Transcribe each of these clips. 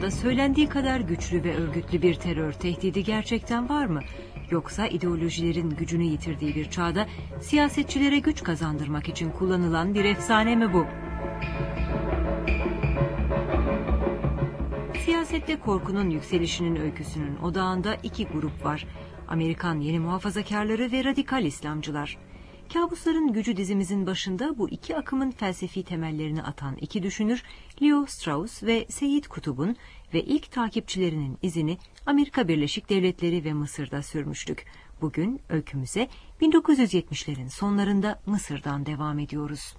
dünyada söylendiği kadar güçlü ve örgütlü bir terör tehdidi gerçekten var mı? Yoksa ideolojilerin gücünü yitirdiği bir çağda siyasetçilere güç kazandırmak için kullanılan bir efsane mi bu? Siyasette korkunun yükselişinin öyküsünün odağında iki grup var. Amerikan yeni muhafazakarları ve radikal İslamcılar. Kabusların Gücü dizimizin başında bu iki akımın felsefi temellerini atan iki düşünür Leo Strauss ve Seyyid Kutub'un ve ilk takipçilerinin izini Amerika Birleşik Devletleri ve Mısır'da sürmüştük. Bugün öykümüze 1970'lerin sonlarında Mısır'dan devam ediyoruz.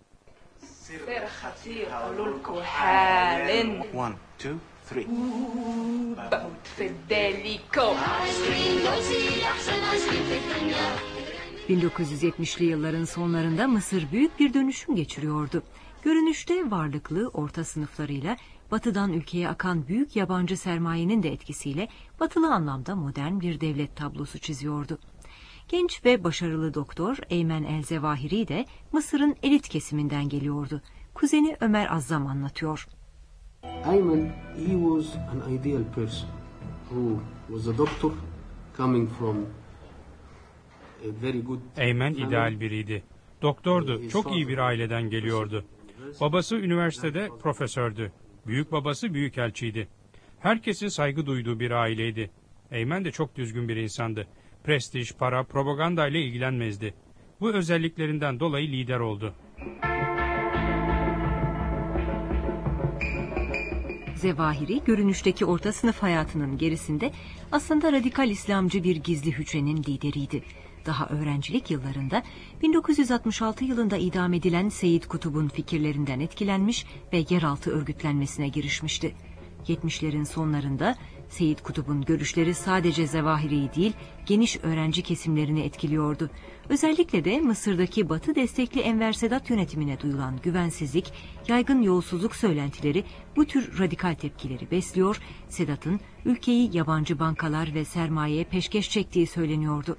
1, 2, 3. 1970'li yılların sonlarında Mısır büyük bir dönüşüm geçiriyordu. Görünüşte varlıklı orta sınıflarıyla batıdan ülkeye akan büyük yabancı sermayenin de etkisiyle batılı anlamda modern bir devlet tablosu çiziyordu. Genç ve başarılı doktor Eymen el-Zevahiri de Mısır'ın elit kesiminden geliyordu. Kuzeni Ömer Azzam anlatıyor. Ayman, he was an ideal person who was a doctor coming from a very good. Eymen ideal biriydi. Doktordu. Çok iyi bir aileden geliyordu. Babası üniversitede profesördü. Büyük babası büyükelçiydi. Herkesin saygı duyduğu bir aileydi. Eymen de çok düzgün bir insandı. Prestij, para, propaganda ile ilgilenmezdi. Bu özelliklerinden dolayı lider oldu. Zevahiri, görünüşteki orta sınıf hayatının gerisinde aslında radikal İslamcı bir gizli hücrenin lideriydi. Daha öğrencilik yıllarında 1966 yılında idam edilen Seyyid Kutub'un fikirlerinden etkilenmiş ve yeraltı örgütlenmesine girişmişti. 70'lerin sonlarında Seyyid Kutub'un görüşleri sadece Zevahiri'yi değil, geniş öğrenci kesimlerini etkiliyordu. Özellikle de Mısır'daki Batı destekli Enver Sedat yönetimine duyulan güvensizlik, yaygın yolsuzluk söylentileri bu tür radikal tepkileri besliyor, Sedat'ın ülkeyi yabancı bankalar ve sermayeye peşkeş çektiği söyleniyordu.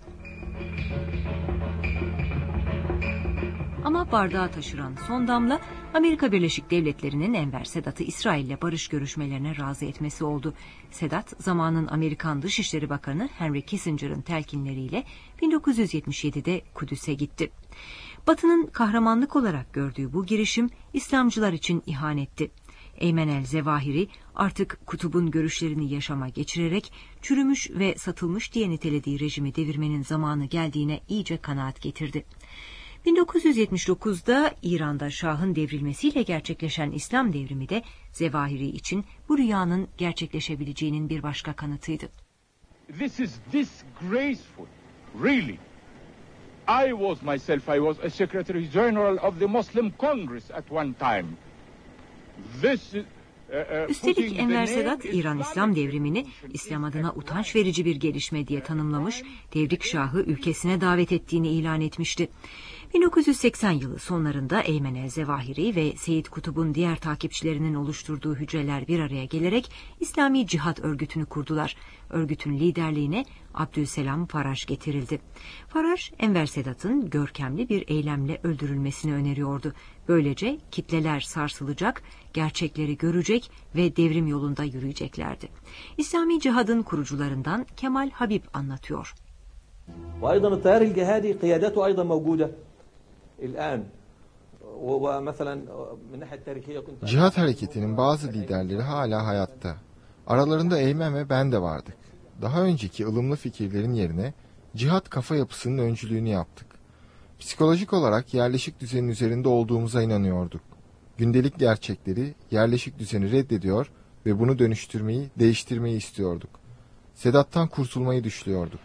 Ama bardağı taşıran son damla Amerika Birleşik Devletleri'nin Enver Sedat'ı İsrail'le barış görüşmelerine razı etmesi oldu. Sedat, zamanın Amerikan Dışişleri Bakanı Henry Kissinger'ın telkinleriyle 1977'de Kudüs'e gitti. Batı'nın kahramanlık olarak gördüğü bu girişim İslamcılar için ihanetti. Eymen el-Zevahiri artık Kutub'un görüşlerini yaşama geçirerek çürümüş ve satılmış diye nitelediği rejimi devirmenin zamanı geldiğine iyice kanaat getirdi. 1979'da İran'da Şah'ın devrilmesiyle gerçekleşen İslam devrimi de Zevahiri için bu rüyanın gerçekleşebileceğinin bir başka kanıtıydı. This is disgraceful, really. I was a Secretary General of the Muslim Congress at one time. Üstelik Enver Sedat, İran İslam devrimini İslam adına utanç verici bir gelişme diye tanımlamış, Devrik Şah'ı ülkesine davet ettiğini ilan etmişti. 1980 yılı sonlarında Eymen el-Zevahiri ve Seyyid Kutub'un diğer takipçilerinin oluşturduğu hücreler bir araya gelerek İslami Cihat örgütünü kurdular. Örgütün liderliğine Abdülselam Faraj getirildi. Faraj, Enver Sedat'ın görkemli bir eylemle öldürülmesini öneriyordu. Böylece kitleler sarsılacak, gerçekleri görecek ve devrim yolunda yürüyeceklerdi. İslami Cihad'ın kurucularından Kemal Habib anlatıyor. وأيضا التيار الجهادي قيادته أيضا موجودة الآن ومثلا من ناحية تاريخية كنت. Cihat hareketinin bazı liderleri hala hayatta. Aralarında Eymen ve ben de vardık. Daha önceki ılımlı fikirlerin yerine cihat kafa yapısının öncülüğünü yaptık. Psikolojik olarak yerleşik düzenin üzerinde olduğumuza inanıyorduk. Gündelik gerçekleri, yerleşik düzeni reddediyor ve bunu dönüştürmeyi, değiştirmeyi istiyorduk. Sedat'tan kurtulmayı düşlüyorduk.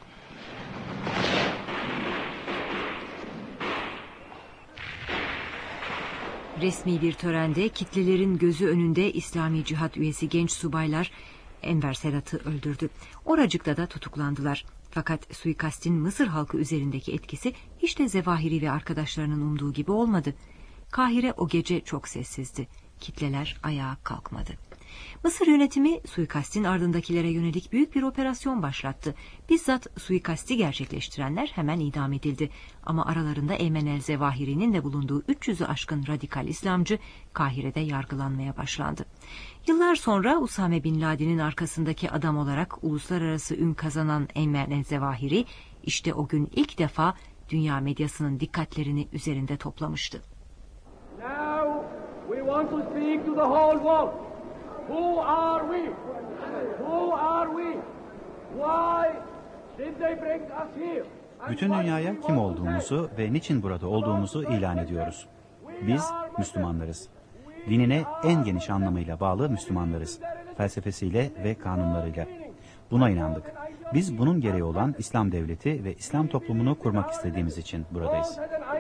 Resmi bir törende kitlelerin gözü önünde İslami Cihat üyesi genç subaylar Enver Sedat'ı öldürdü. Oracıkta da tutuklandılar. Fakat suikastin Mısır halkı üzerindeki etkisi hiç de Zevahiri ve arkadaşlarının umduğu gibi olmadı. Kahire o gece çok sessizdi. Kitleler ayağa kalkmadı. Mısır yönetimi suikastin ardındakilere yönelik büyük bir operasyon başlattı. Bizzat suikasti gerçekleştirenler hemen idam edildi. Ama aralarında Eymen el-Zevahiri'nin de bulunduğu 300'ü aşkın radikal İslamcı Kahire'de yargılanmaya başlandı. Yıllar sonra Usame Bin Laden'in arkasındaki adam olarak uluslararası ün kazanan Eymen el-Zevahiri işte o gün ilk defa dünya medyasının dikkatlerini üzerinde toplamıştı. Now we want to speak to the whole world. Who are we? Who are we? Why did they bring us here? Bütün dünyaya kim olduğumuzu ve niçin burada olduğumuzu ilan ediyoruz. Biz Müslümanlarız. Dinine en geniş anlamıyla bağlı Müslümanlarız. Felsefesiyle ve kanunlarıyla. Buna inandık. Biz bunun gereği olan İslam devleti ve İslam toplumunu kurmak istediğimiz için buradayız.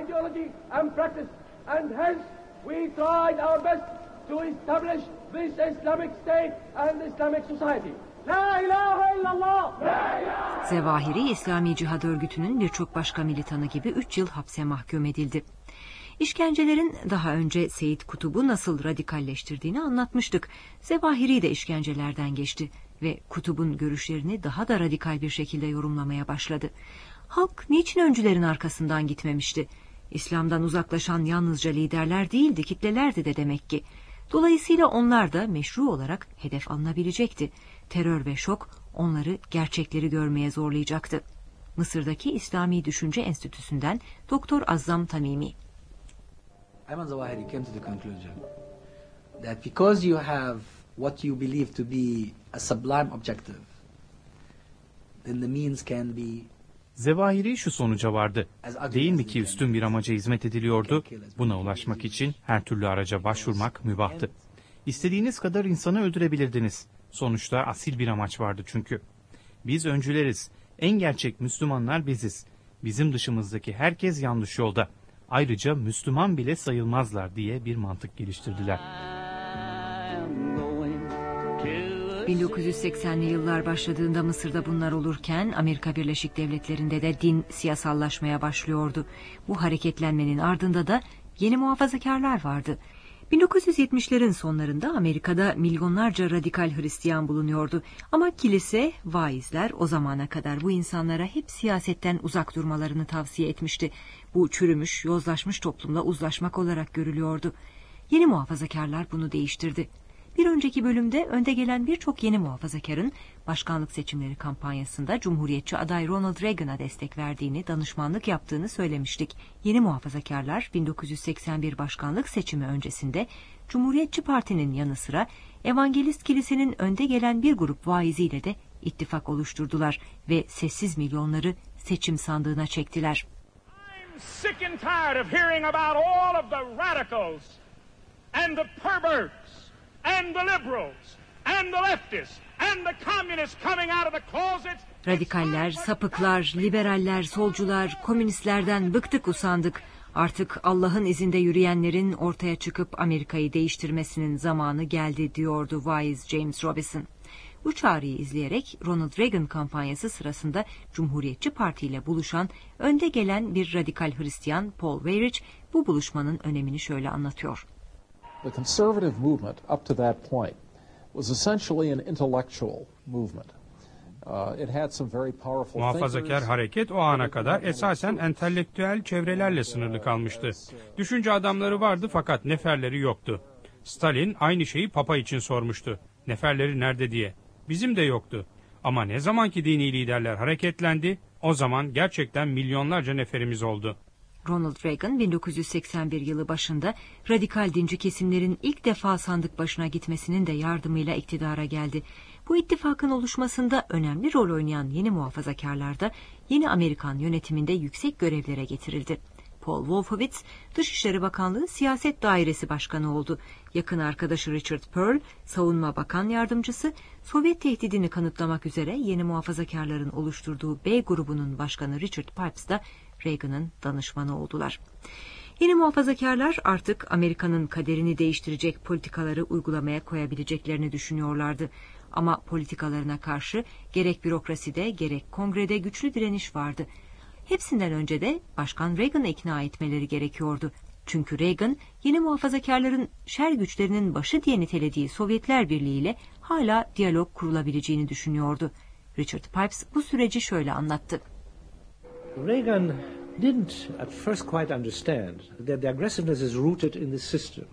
Zevahiri, İslami Cihad Örgütü'nün birçok başka militanı gibi 3 yıl hapse mahkum edildi. İşkencelerin daha önce Seyyid Kutub'u nasıl radikalleştirdiğini anlatmıştık. Zevahiri de işkencelerden geçti ve Kutub'un görüşlerini daha da radikal bir şekilde yorumlamaya başladı. Halk niçin öncülerin arkasından gitmemişti? İslam'dan uzaklaşan yalnızca liderler değildi, kitlelerdi de demek ki. Dolayısıyla onlar da meşru olarak hedef alınabilecekti. Terör ve şok onları gerçekleri görmeye zorlayacaktı. Mısır'daki İslami Düşünce Enstitüsü'nden Doktor Azzam Tamimi. Ayman Zawahiri came to the conclusion that because you have what you believe to be a sublime objective, then the means can be. Zevahiri şu sonuca vardı. Değil mi ki üstün bir amaca hizmet ediliyordu? Buna ulaşmak için her türlü araca başvurmak mübahtı. İstediğiniz kadar insanı öldürebilirdiniz. Sonuçta asil bir amaç vardı çünkü. Biz öncüleriz. En gerçek Müslümanlar biziz. Bizim dışımızdaki herkes yanlış yolda. Ayrıca Müslüman bile sayılmazlar diye bir mantık geliştirdiler. 1980'li yıllar başladığında Mısır'da bunlar olurken Amerika Birleşik Devletleri'nde de din siyasallaşmaya başlıyordu. Bu hareketlenmenin ardında da yeni muhafazakarlar vardı. 1970'lerin sonlarında Amerika'da milyonlarca radikal Hristiyan bulunuyordu. Ama kilise, vaizler o zamana kadar bu insanlara hep siyasetten uzak durmalarını tavsiye etmişti. Bu çürümüş, yozlaşmış toplumla uzlaşmak olarak görülüyordu. Yeni muhafazakarlar bunu değiştirdi. Bir önceki bölümde önde gelen birçok yeni muhafazakarın başkanlık seçimleri kampanyasında Cumhuriyetçi aday Ronald Reagan'a destek verdiğini, danışmanlık yaptığını söylemiştik. Yeni muhafazakarlar 1981 başkanlık seçimi öncesinde Cumhuriyetçi Parti'nin yanı sıra Evangelist Kilisenin önde gelen bir grup vaiziyle de ittifak oluşturdular ve sessiz milyonları seçim sandığına çektiler. I'm sick and tired of hearing about all of the radicals and the perverts and the liberals and the leftists and the communists coming out of the closets. Radikaller, sapıklar, liberaller, solcular, komünistlerden bıktık usandık. Artık Allah'ın izinde yürüyenlerin ortaya çıkıp Amerika'yı değiştirmesinin zamanı geldi diyordu vaiz James Robison. Bu çağrıyı izleyerek Ronald Reagan kampanyası sırasında Cumhuriyetçi Parti ile buluşan önde gelen bir radikal Hristiyan Paul Weyrich bu buluşmanın önemini şöyle anlatıyor. The conservative movement up to that point was essentially an intellectual movement. It had some very powerful Muhafazakar hareket o ana kadar esasen entelektüel çevrelerle sınırlı kalmıştı. Düşünce adamları vardı fakat neferleri yoktu. Stalin aynı şeyi Papa için sormuştu. Neferleri nerede diye. Bizim de yoktu. Ama ne zamanki dini liderler hareketlendi, o zaman gerçekten milyonlarca neferimiz oldu. Ronald Reagan 1981 yılı başında radikal dinci kesimlerin ilk defa sandık başına gitmesinin de yardımıyla iktidara geldi. Bu ittifakın oluşmasında önemli rol oynayan yeni muhafazakarlar da yeni Amerikan yönetiminde yüksek görevlere getirildi. Paul Wolfowitz, Dışişleri Bakanlığı Siyaset Dairesi Başkanı oldu. Yakın arkadaşı Richard Pearl, Savunma Bakan Yardımcısı, Sovyet tehdidini kanıtlamak üzere yeni muhafazakarların oluşturduğu B grubunun başkanı Richard Pipes da Reagan'ın danışmanı oldular. Yeni muhafazakarlar artık Amerika'nın kaderini değiştirecek politikaları uygulamaya koyabileceklerini düşünüyorlardı. Ama politikalarına karşı gerek bürokraside gerek kongrede güçlü direniş vardı. Hepsinden önce de Başkan Reagan'ı ikna etmeleri gerekiyordu. Çünkü Reagan, yeni muhafazakarların şer güçlerinin başı diye nitelediği Sovyetler Birliği ile hala diyalog kurulabileceğini düşünüyordu. Richard Pipes bu süreci şöyle anlattı. Reagan didn't at first quite understand that the aggressiveness is rooted in the system.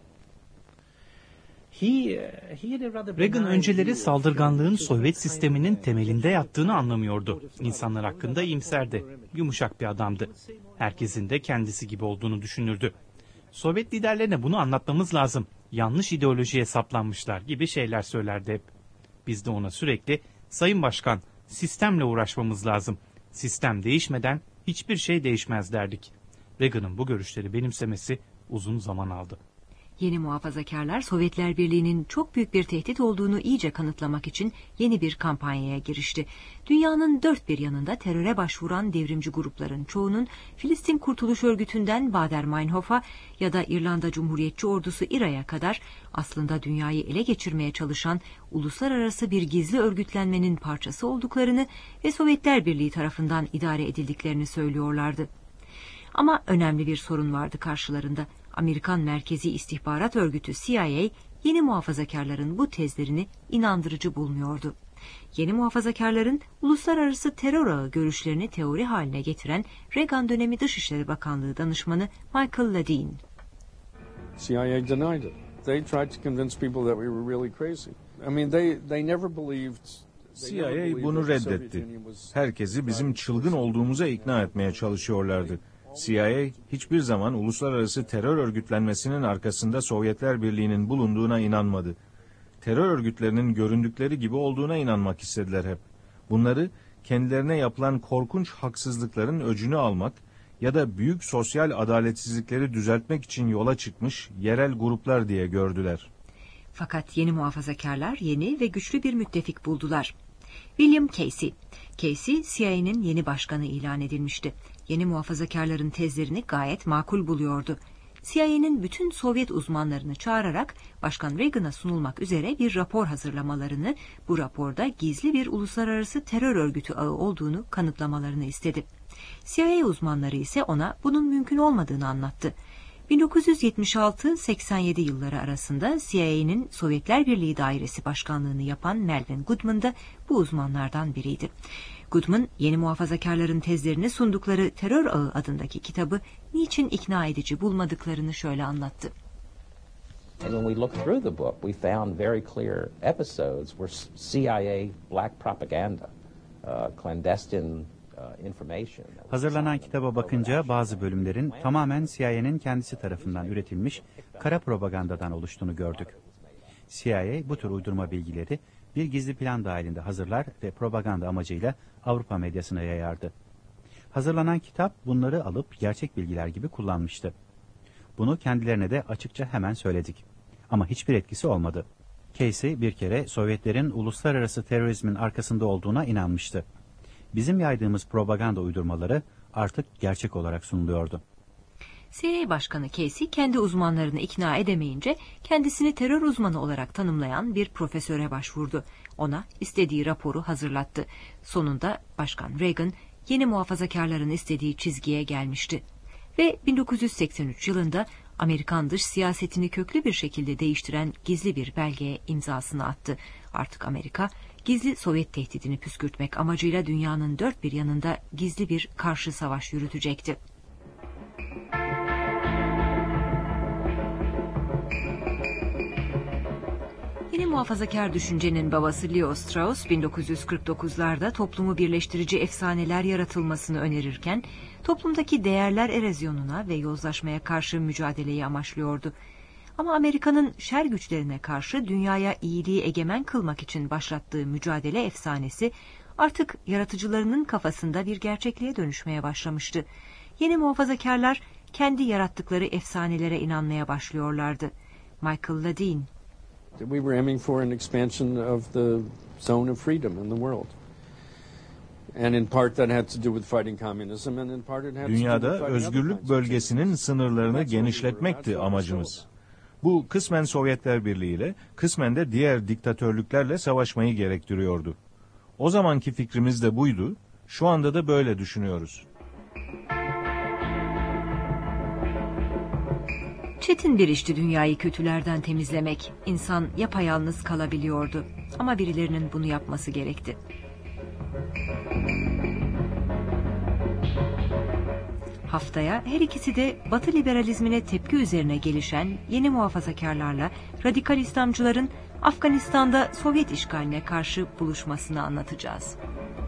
Reagan önceleri saldırganlığın Sovyet sisteminin temelinde yattığını anlamıyordu. İnsanlar hakkında iyimserdi. Yumuşak bir adamdı. Herkesin de kendisi gibi olduğunu düşünürdü. Sovyet liderlerine bunu anlatmamız lazım. Yanlış ideolojiye saplanmışlar gibi şeyler söylerdi hep. Biz de ona sürekli, Sayın Başkan, sistemle uğraşmamız lazım. Sistem değişmeden hiçbir şey değişmez derdik. Reagan'ın bu görüşleri benimsemesi uzun zaman aldı. Yeni muhafazakarlar Sovyetler Birliği'nin çok büyük bir tehdit olduğunu iyice kanıtlamak için yeni bir kampanyaya girişti. Dünyanın dört bir yanında teröre başvuran devrimci grupların çoğunun Filistin Kurtuluş Örgütü'nden Baader-Meinhof'a ya da İrlanda Cumhuriyetçi Ordusu İRA'ya kadar aslında dünyayı ele geçirmeye çalışan uluslararası bir gizli örgütlenmenin parçası olduklarını ve Sovyetler Birliği tarafından idare edildiklerini söylüyorlardı. Ama önemli bir sorun vardı karşılarında. Amerikan Merkezi İstihbarat Örgütü CIA, yeni muhafazakarların bu tezlerini inandırıcı bulmuyordu. Yeni muhafazakarların uluslararası terör ağı görüşlerini teori haline getiren Reagan dönemi Dışişleri Bakanlığı danışmanı Michael Ledeen. CIA denied it. They tried to convince people that we were really crazy. I mean, they never believed. CIA bunu reddetti. Herkesi bizim çılgın olduğumuza ikna etmeye çalışıyorlardı. CIA hiçbir zaman uluslararası terör örgütlenmesinin arkasında Sovyetler Birliği'nin bulunduğuna inanmadı. Terör örgütlerinin göründükleri gibi olduğuna inanmak istediler hep. Bunları kendilerine yapılan korkunç haksızlıkların öcünü almak ya da büyük sosyal adaletsizlikleri düzeltmek için yola çıkmış yerel gruplar diye gördüler. Fakat yeni muhafazakarlar yeni ve güçlü bir müttefik buldular. William Casey. Casey, CIA'nin yeni başkanı ilan edilmişti. Yeni muhafazakarların tezlerini gayet makul buluyordu. CIA'nin bütün Sovyet uzmanlarını çağırarak Başkan Reagan'a sunulmak üzere bir rapor hazırlamalarını, bu raporda gizli bir uluslararası terör örgütü ağı olduğunu kanıtlamalarını istedi. CIA uzmanları ise ona bunun mümkün olmadığını anlattı. 1976-87 yılları arasında CIA'nin Sovyetler Birliği Dairesi Başkanlığını yapan Melvin Goodman da bu uzmanlardan biriydi. Goodman, yeni muhafazakarların tezlerini sundukları Terör Ağı adındaki kitabı niçin ikna edici bulmadıklarını şöyle anlattı. And when we looked through the book, we found very clear episodes where CIA black propaganda, clandestine information. Hazırlanan kitaba bakınca bazı bölümlerin tamamen CIA'nin kendisi tarafından üretilmiş kara propagandadan oluştuğunu gördük. CIA bu tür uydurma bilgileri bir gizli plan dahilinde hazırlar ve propaganda amacıyla Avrupa medyasına yayardı. Hazırlanan kitap bunları alıp gerçek bilgiler gibi kullanmıştı. Bunu kendilerine de açıkça hemen söyledik. Ama hiçbir etkisi olmadı. Casey bir kere Sovyetlerin uluslararası terörizmin arkasında olduğuna inanmıştı. Bizim yaydığımız propaganda uydurmaları artık gerçek olarak sunuluyordu. CIA Başkanı Casey kendi uzmanlarını ikna edemeyince kendisini terör uzmanı olarak tanımlayan bir profesöre başvurdu. Ona istediği raporu hazırlattı. Sonunda Başkan Reagan yeni muhafazakarların istediği çizgiye gelmişti. Ve 1983 yılında Amerikan dış siyasetini köklü bir şekilde değiştiren gizli bir belgeye imzasını attı. Artık Amerika gizli Sovyet tehdidini püskürtmek amacıyla dünyanın dört bir yanında gizli bir karşı savaş yürütecekti. Yeni muhafazakar düşüncenin babası Leo Strauss 1949'larda toplumu birleştirici efsaneler yaratılmasını önerirken toplumdaki değerler erozyonuna ve yozlaşmaya karşı mücadeleyi amaçlıyordu. Ama Amerika'nın şer güçlerine karşı dünyaya iyiliği egemen kılmak için başlattığı mücadele efsanesi artık yaratıcılarının kafasında bir gerçekliğe dönüşmeye başlamıştı. Yeni muhafazakarlar kendi yarattıkları efsanelere inanmaya başlıyorlardı. Michael Ledeen. We were aiming for an expansion of the zone of freedom in the world. And in part that had to do with fighting communism and in part it had to do with Dünyada fighting özgürlük bölgesinin sınırlarını genişletmekti amacımız. Bu kısmen Sovyetler Birliği ile, kısmen de diğer diktatörlüklerle savaşmayı gerektiriyordu. O zamanki fikrimiz de buydu, şu anda da böyle düşünüyoruz. Çetin bir işti dünyayı kötülerden temizlemek. İnsan yapayalnız kalabiliyordu. Ama birilerinin bunu yapması gerekti. Haftaya her ikisi de Batı liberalizmine tepki üzerine gelişen yeni muhafazakarlarla radikal İslamcıların Afganistan'da Sovyet işgaline karşı buluşmasını anlatacağız.